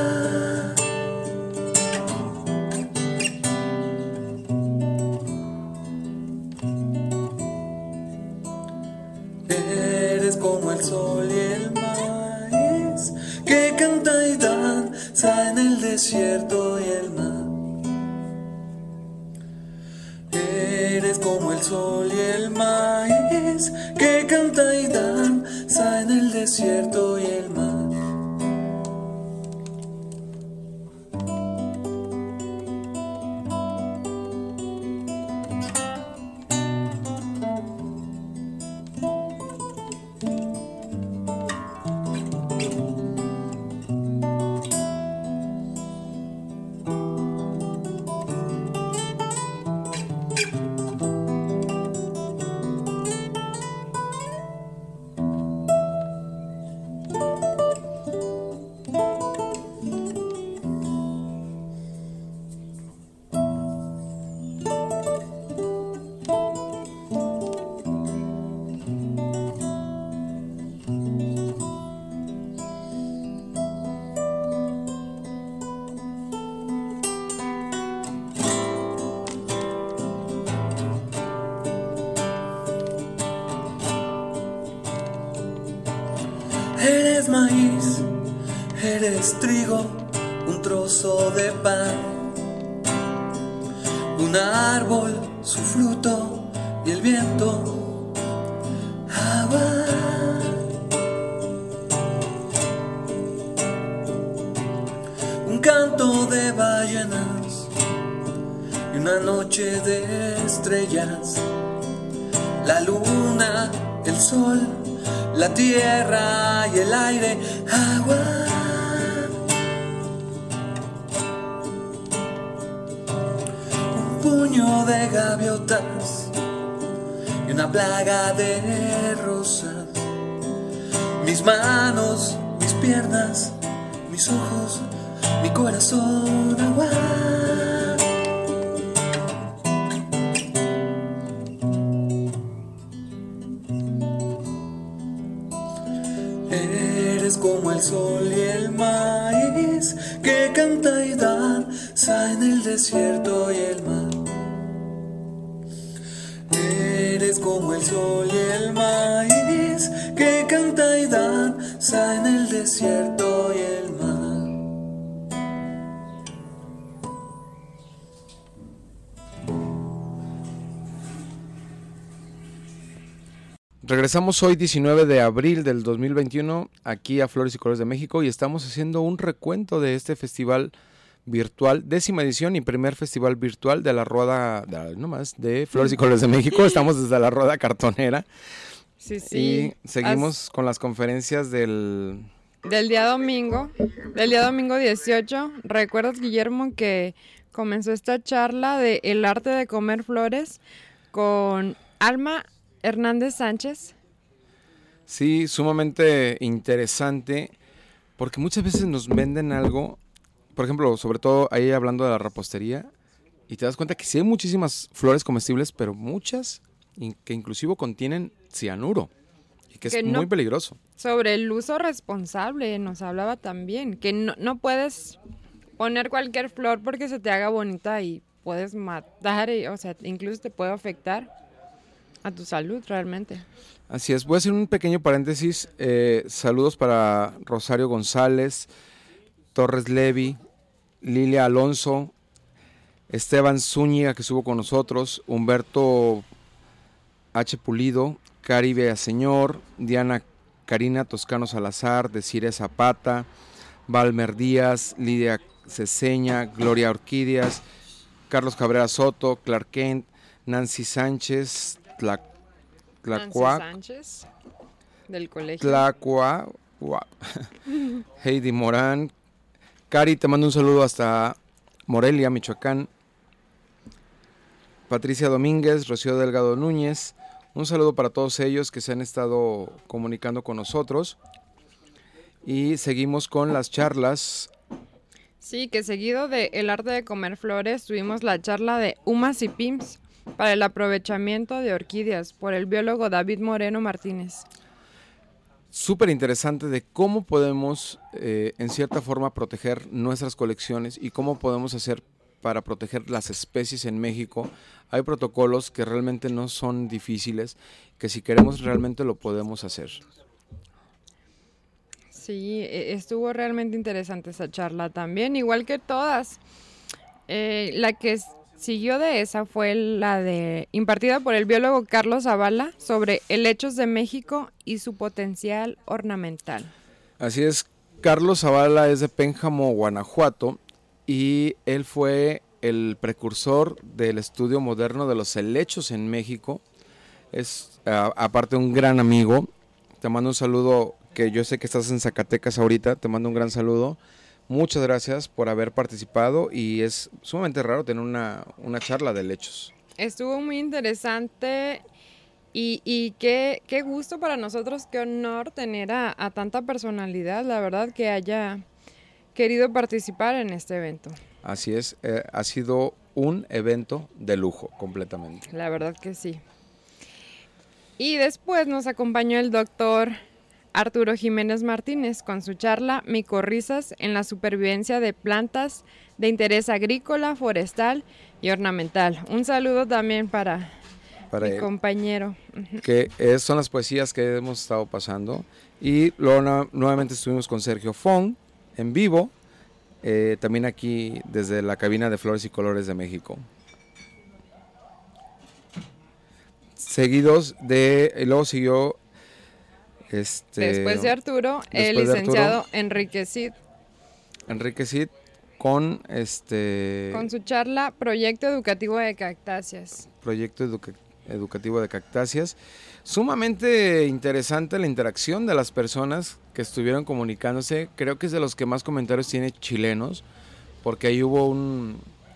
Eres como el sol y el maíz que canta y danza en el desierto y el mar. Eres como el sol y el maíz que canta y danza en el desierto y el mar. Eres maíz, eres trigo, un trozo de pan, un árbol, su fruto y el viento, agua. Un canto de ballenas y una noche de estrellas, la luna, el sol, la tierra y el aire, agua. puño de gaviotas y una plaga de rosas. Mis manos, mis piernas, mis ojos, mi corazón, agua. Eres como el sol y el maíz que canta y danza en el desierto y el mar. Eres como el sol y el maíz que canta y danza en el desierto y el mar. Regresamos hoy 19 de abril del 2021 aquí a Flores y Colores de México y estamos haciendo un recuento de este festival virtual, 10ª edición y primer festival virtual de la Rueda de Flores y Colores de México. Estamos desde la Rueda Cartonera. Sí, sí. Y seguimos con las conferencias del día domingo 18. ¿Recuerdas, Guillermo, que comenzó esta charla de El arte de comer flores con Alma Hernández Sánchez? Sí, sumamente interesante, porque muchas veces nos venden algo, por ejemplo, sobre todo ahí hablando de la repostería, y te das cuenta que sí hay muchísimas flores comestibles, pero muchas que inclusive contienen cianuro, y que es muy peligroso. Sobre el uso responsable nos hablaba también, que no puedes poner cualquier flor porque se te haga bonita y puedes matar, o sea, incluso te puede afectar a tu salud realmente. Así es, voy a hacer un pequeño paréntesis. Saludos para Rosario González, Torres Levi, Lilia Alonso, Esteban Zúñiga, que estuvo con nosotros, Humberto H. Pulido, Caribe Señor, Diana Karina Toscano Salazar, Desiree Zapata, Valmer Díaz, Lidia Ceseña, Gloria Orquídeas, Carlos Cabrera Soto, Clark Kent, Nancy Sánchez, Nancy Sánchez, del colegio. Heidi Morán. Cari, te mando un saludo hasta Morelia, Michoacán. Patricia Domínguez, Rocío Delgado Núñez. Un saludo para todos ellos que se han estado comunicando con nosotros. Y seguimos con las charlas. Sí, que seguido de El arte de comer flores, tuvimos la charla de Humas y Pims para el aprovechamiento de orquídeas por el biólogo David Moreno Martínez. Súper interesante de cómo podemos, en cierta forma, proteger nuestras colecciones y cómo podemos hacer para proteger las especies en México. Hay protocolos que realmente no son difíciles, que si queremos realmente lo podemos hacer. Sí, estuvo realmente interesante esa charla también, igual que todas. La que siguió de esa fue la de impartida por el biólogo Carlos Zavala sobre helechos de México y su potencial ornamental. Así es, Carlos Zavala es de Pénjamo, Guanajuato, y él fue el precursor del estudio moderno de los helechos en México. Es aparte un gran amigo. Te mando un saludo, que yo sé que estás en Zacatecas ahorita, te mando un gran saludo. Muchas gracias por haber participado y es sumamente raro tener una charla de helechos. Estuvo muy interesante y qué gusto para nosotros, qué honor tener a tanta personalidad, la verdad, que haya querido participar en este evento. Así es, ha sido un evento de lujo completamente. La verdad que sí. Y después nos acompañó el doctor Arturo Jiménez Martínez con su charla Micorrizas en la supervivencia de plantas de interés agrícola, forestal y ornamental. Un saludo también para mi él, compañero. Que son las poesías que hemos estado pasando. Y luego nuevamente estuvimos con Sergio Fong en vivo, también aquí desde la cabina de Flores y Colores de México. Y luego siguió después de Arturo, el licenciado Enrique Cid con con su charla Proyecto Educativo de Cactáceas. Educativo de Cactáceas. Sumamente interesante la interacción de las personas que estuvieron comunicándose. Creo que es de los que más comentarios tiene chilenos, porque ahí hubo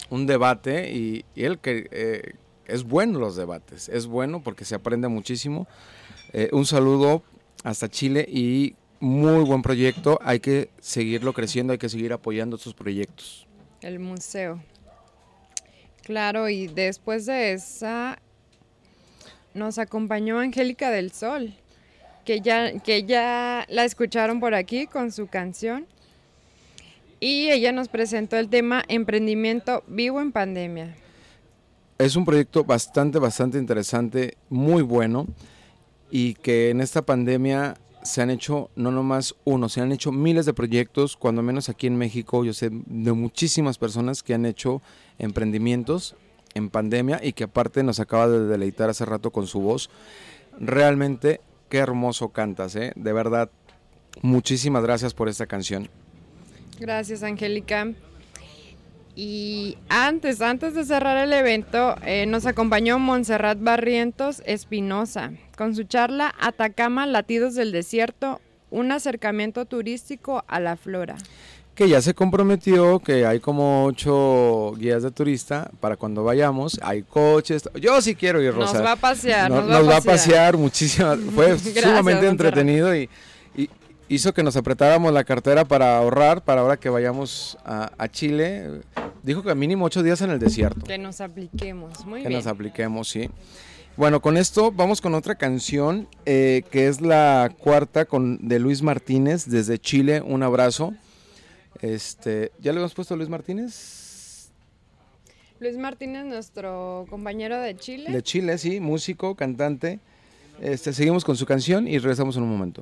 un debate y él que es bueno los debates, es bueno porque se aprende muchísimo. Un saludo hasta Chile y muy buen proyecto, hay que seguirlo creciendo, hay que seguir apoyando estos proyectos. El museo. Claro, y después de esa nos acompañó Angélica del Sol, que ya la escucharon por aquí con su canción. Y ella nos presentó el tema Emprendimiento Vivo en Pandemia. Es un proyecto bastante interesante, muy bueno, y que en esta pandemia se han hecho no nomás uno, se han hecho miles de proyectos, cuando menos aquí en México yo sé de muchísimas personas que han hecho emprendimientos en pandemia y que aparte nos acaba de deleitar hace rato con su voz. Realmente qué hermoso cantas, de verdad, muchísimas gracias por esta canción. Gracias, Angélica. Y antes de cerrar el evento, nos acompañó Montserrat Barrientos Espinosa con su charla Atacama, Latidos del Desierto, un acercamiento turístico a la flora. Que ya se comprometió, que hay como 8 guías de turista para cuando vayamos, hay coches, yo sí quiero ir, Rosa. Nos va a pasear, nos va a pasear muchísimas, fue sumamente entretenido y hizo que nos apretáramos la cartera para ahorrar, para ahora que vayamos a Chile. Dijo que mínimo 8 días en el desierto. Que nos apliquemos, muy bien. Que nos apliquemos, sí. Bueno, con esto vamos con otra canción, que es la cuarta de Luis Martínez, desde Chile, un abrazo. ¿Ya le hemos puesto a Luis Martínez? Luis Martínez, nuestro compañero de Chile. De Chile, sí, músico, cantante. Seguimos con su canción y regresamos en un momento.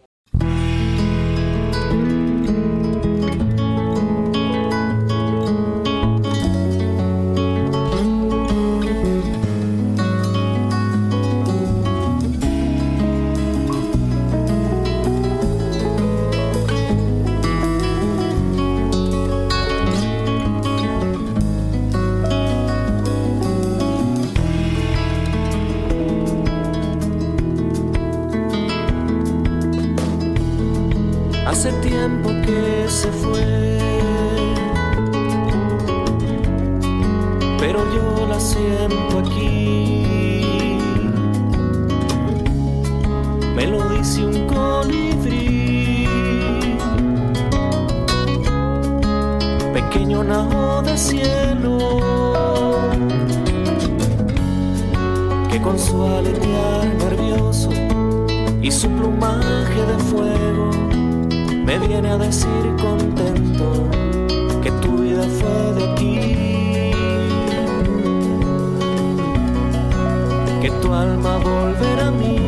Hace tiempo que se fue, pero yo la siento aquí. Me lo dice un colibrí, pequeño najo de cielo, que con su aletear nervioso y su plumaje de fuego me viene a decir contento que tu vida fue de aquí, que tu alma volverá a mí.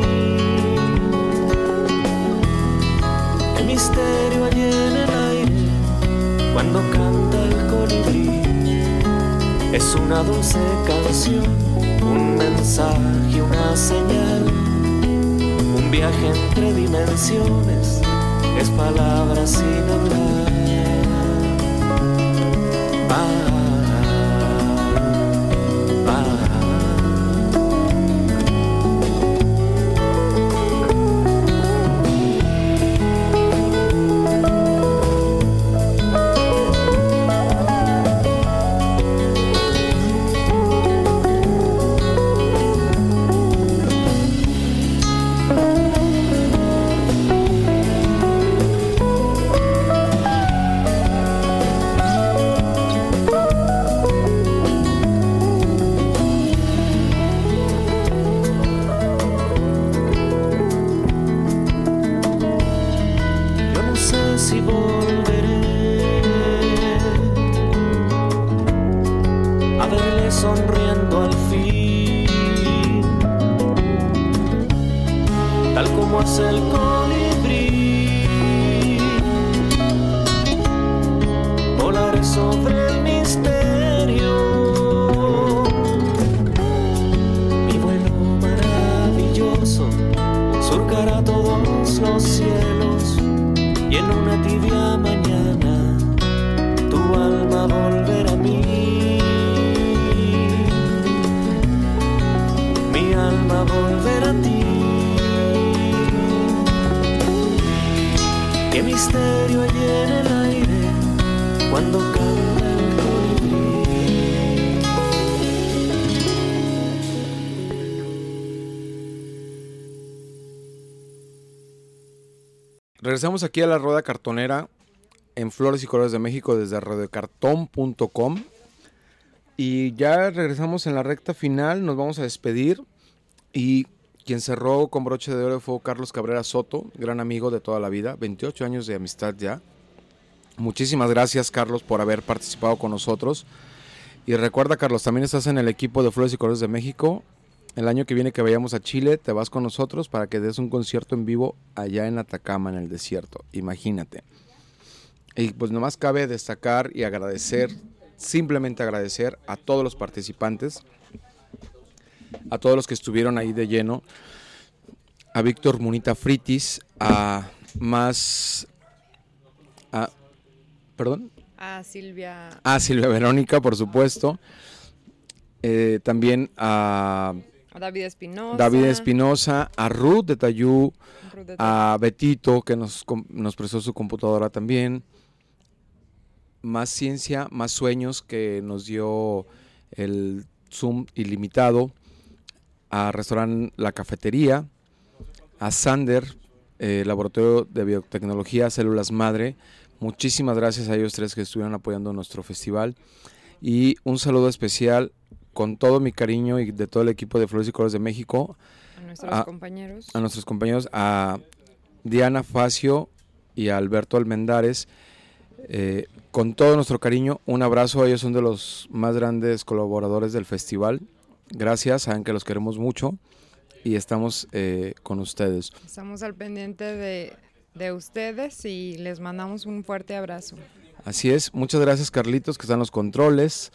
Qué misterio hay en el aire cuando canta el colibrí. Es una dulce canción, un mensaje, una señal, un viaje entre dimensiones. Es palabras sin hablar. Si volveré a verle sonriendo al fin, tal como hace el colibrí, volaré sobre el misterio, mi vuelo maravilloso surcará todos los cielos. Y en una tibia mañana tu alma volverá a mí, mi alma volverá a ti. Qué misterio hay en el aire cuando canta el colibrí. regresamos aquí a la Rueda Cartonera en Flores y Colores de México desde radiocartón.com. Y ya regresamos en la recta final, nos vamos a despedir. Y quien cerró con broche de oro fue Carlos Cabrera Soto, gran amigo de toda la vida, 28 años de amistad ya. Muchísimas gracias, Carlos, por haber participado con nosotros. Y recuerda, Carlos, también estás en el equipo de Flores y Colores de México. El año que viene que vayamos a Chile, te vas con nosotros para que des un concierto en vivo allá en Atacama, en el desierto. Imagínate. Y pues nomás cabe destacar y agradecer, simplemente agradecer a todos los participantes, a todos los que estuvieron ahí de lleno, a Víctor Munita Fritis, a Silvia Verónica, por supuesto, también a David Espinosa, a Ruth de Tayú, a Betito, que nos prestó su computadora también, Más Ciencia, Más Sueños, que nos dio el Zoom ilimitado, a Restaurante La Cafetería, a Sander, Laboratorio de Biotecnología, Células Madre. Muchísimas gracias a ellos tres que estuvieron apoyando nuestro festival. Y un saludo especial con todo mi cariño y de todo el equipo de Flores y Colores de México. A nuestros compañeros. A Diana Facio y a Alberto Almendares. Con todo nuestro cariño, un abrazo. Ellos son de los más grandes colaboradores del festival. Gracias, saben que los queremos mucho y estamos con ustedes. Estamos al pendiente de ustedes y les mandamos un fuerte abrazo. Así es, muchas gracias, Carlitos, que están en los controles,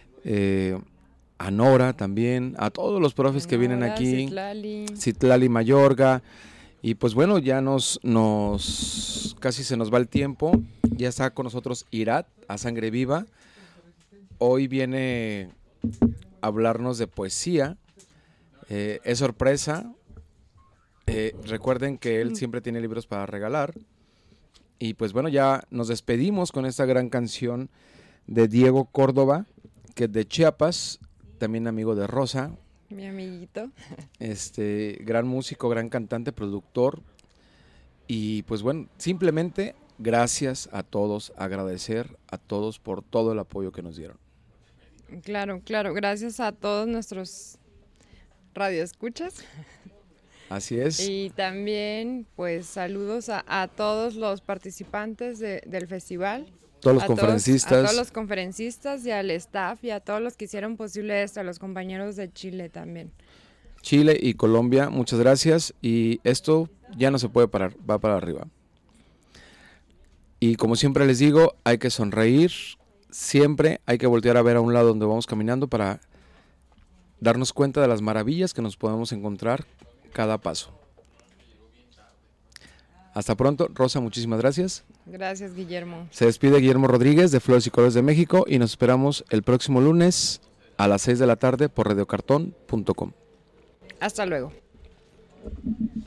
a Nora también, a todos los profes que vienen aquí, Citlali Mayorga, y pues bueno, ya casi se nos va el tiempo. Ya está con nosotros Irat, a Sangre Viva. Hoy viene a hablarnos de poesía. Es sorpresa. Recuerden que él siempre tiene libros para regalar. Y pues bueno, ya nos despedimos con esta gran canción de Diego Córdoba, que es de Chiapas, también amigo de Rosa. Mi amiguito. Gran músico, gran cantante, productor. Y pues bueno, simplemente gracias a todos, agradecer a todos por todo el apoyo que nos dieron. Claro, gracias a todos nuestros radioescuchas. Así es. Y también pues saludos a todos los participantes del festival. A todos los conferencistas y al staff y a todos los que hicieron posible esto, a los compañeros de Chile también. Chile y Colombia, muchas gracias. Y esto ya no se puede parar, va para arriba. Y como siempre les digo, hay que sonreír, siempre hay que voltear a ver a un lado donde vamos caminando para darnos cuenta de las maravillas que nos podemos encontrar cada paso. Hasta pronto, Rosa, muchísimas gracias. Gracias, Guillermo. Se despide Guillermo Rodríguez de Flores y Colores de México y nos esperamos el próximo lunes a las 6 de la tarde por radiocartón.com. Hasta luego.